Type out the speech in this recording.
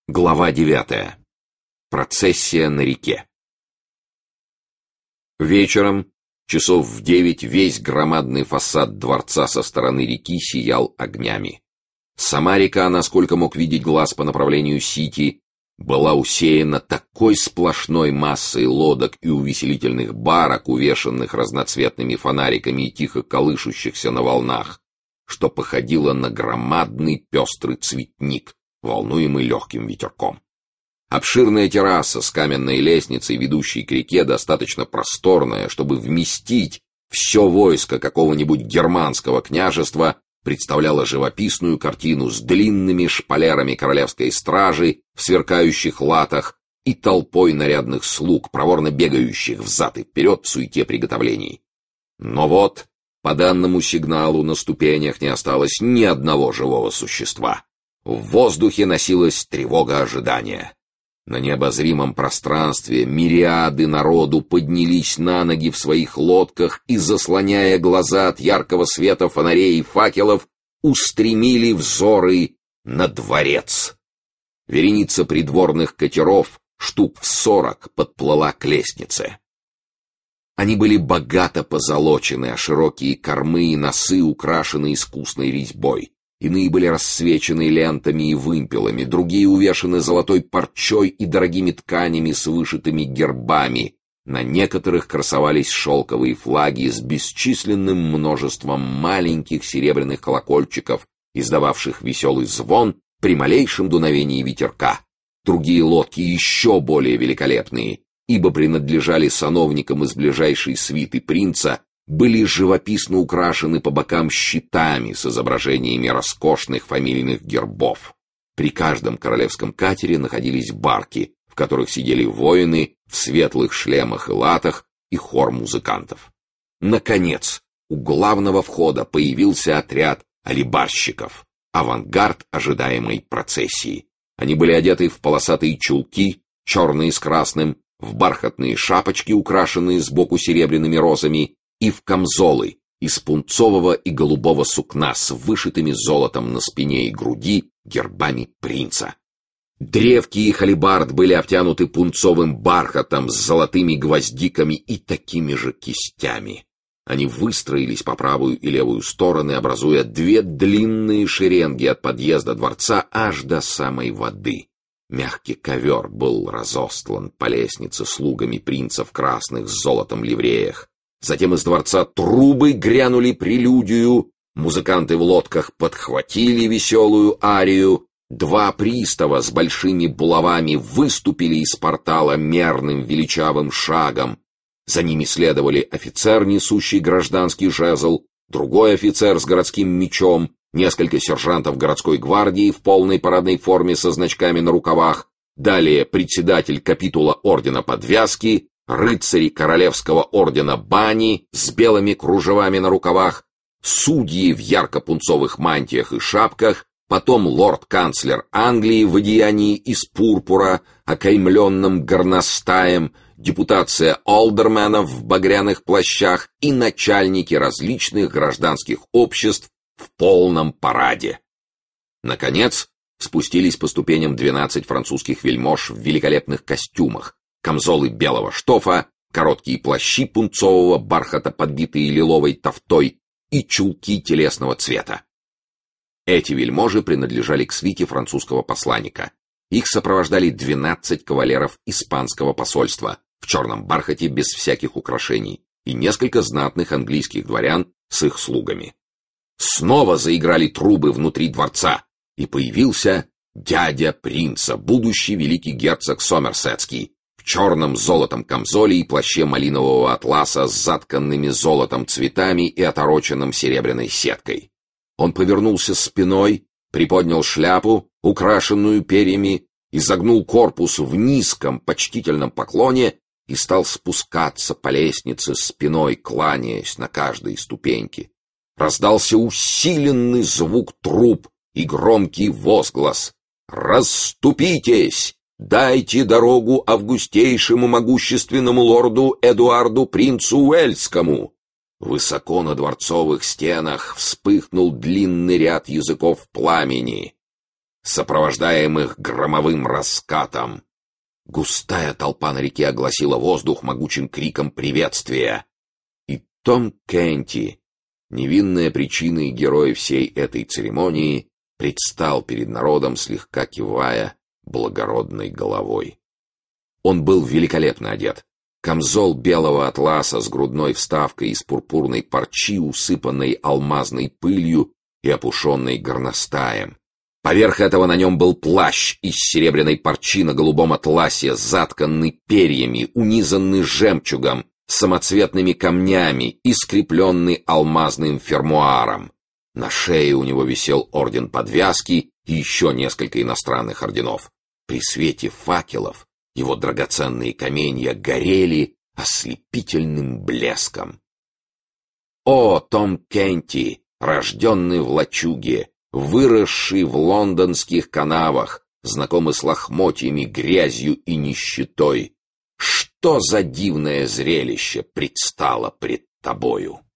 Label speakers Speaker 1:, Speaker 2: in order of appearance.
Speaker 1: Глава 9. Процессия на реке. Вечером, часов в 9, весь громадный фасад дворца со стороны реки сиял огнями. Сама река, насколько мог видеть глаз по направлению Сити, была усеяна такой сплошной массой лодок и увеселительных барок, увешанных разноцветными фонариками и тихо колышущихся на волнах, что походила на громадный пестрый цветник, волнуемый легким ветерком. Обширная терраса с каменной лестницей, ведущей к реке, достаточно просторная, чтобы вместить все войско какого-нибудь германского княжества, представляла живописную картину с длинными шпалерами королевской стражи в сверкающих латах и толпой нарядных слуг, проворно бегающих взад и вперед в суете приготовлений. Но вот, по данному сигналу, на ступенях не осталось ни одного живого существа. В воздухе носилась тревога ожидания. На необозримом пространстве мириады народу поднялись на ноги в своих лодках и, заслоняя глаза от яркого света фонарей и факелов, устремили взоры на дворец. Вереница придворных катеров, штук в 40, подплыла к лестнице. Они были богато позолочены, а широкие кормы и носы украшены искусной резьбой. Иные были расцвечены лентами и вымпелами, другие увешаны золотой парчой и дорогими тканями с вышитыми гербами. На некоторых красовались шелковые флаги с бесчисленным множеством маленьких серебряных колокольчиков, издававших веселый звон при малейшем дуновении ветерка. Другие лодки еще более великолепные, ибо принадлежали сановникам из ближайшей свиты принца, были живописно украшены по бокам щитами с изображениями роскошных фамильных гербов. При каждом королевском катере находились барки, в которых сидели воины в светлых шлемах и латах и хор музыкантов. Наконец, у главного входа появился отряд алибарщиков, авангард ожидаемой процессии. Они были одеты в полосатые чулки, черные с красным, в бархатные шапочки, украшенные сбоку серебряными розами, и в камзолы из пунцового и голубого сукна с вышитыми золотом на спине и груди гербами принца. Древки их алебард были обтянуты пунцовым бархатом с золотыми гвоздиками и такими же кистями. Они выстроились по правую и левую стороны, образуя две длинные шеренги от подъезда дворца аж до самой воды. Мягкий ковер был разостлан по лестнице слугами принца в красных с золотом ливреях. Затем из дворца трубы грянули прелюдию, музыканты в лодках подхватили веселую арию, два пристава с большими булавами выступили из портала мерным величавым шагом. За ними следовали офицер, несущий гражданский жезл, другой офицер с городским мечом, несколько сержантов городской гвардии в полной парадной форме со значками на рукавах, далее председатель капитула ордена Подвязки, рыцари королевского ордена Бани с белыми кружевами на рукавах, судьи в ярко-пунцовых мантиях и шапках, потом лорд-канцлер Англии в одеянии из пурпура, окаймленном горностаем, депутация олдерменов в багряных плащах и начальники различных гражданских обществ в полном параде. Наконец, спустились по ступеням 12 французских вельмож в великолепных костюмах, камзолы белого штофа, короткие плащи пунцового бархата, подбитые лиловой тафтой, и чулки телесного цвета. Эти вельможи принадлежали к свите французского посланника. Их сопровождали 12 кавалеров испанского посольства в черном бархате без всяких украшений и несколько знатных английских дворян с их слугами. Снова заиграли трубы внутри дворца, и появился дядя принца, будущий великий герцог Сомерсетский, в черном золотом камзоле и плаще малинового атласа с затканными золотом цветами и отороченным серебряной сеткой. Он повернулся спиной, приподнял шляпу, украшенную перьями, изогнул корпус в низком почтительном поклоне и стал спускаться по лестнице спиной, кланяясь на каждой ступеньке. Раздался усиленный звук труб и громкий возглас: «Расступитесь! Дайте дорогу августейшему могущественному лорду Эдуарду принцу Уэльскому!» Высоко на дворцовых стенах вспыхнул длинный ряд языков пламени. сопровождаемых громовым раскатом. Густая толпа на реке огласила воздух могучим криком приветствия. И Том Кенти, невинная причина и герой всей этой церемонии, предстал перед народом, слегка кивая благородной головой. Он был великолепно одет. Камзол белого атласа с грудной вставкой из пурпурной парчи, усыпанной алмазной пылью и опушенной горностаем. Поверх этого на нем был плащ из серебряной парчи на голубом атласе, затканный перьями, унизанный жемчугом, самоцветными камнями и скрепленный алмазным фермуаром. На шее у него висел орден подвязки и еще несколько иностранных орденов. При свете факелов его драгоценные каменья горели ослепительным блеском. О, Том Кенти, рожденный в лачуге, выросший в лондонских канавах, знакомый с лохмотьями, грязью и нищетой, что за дивное зрелище предстало пред тобою?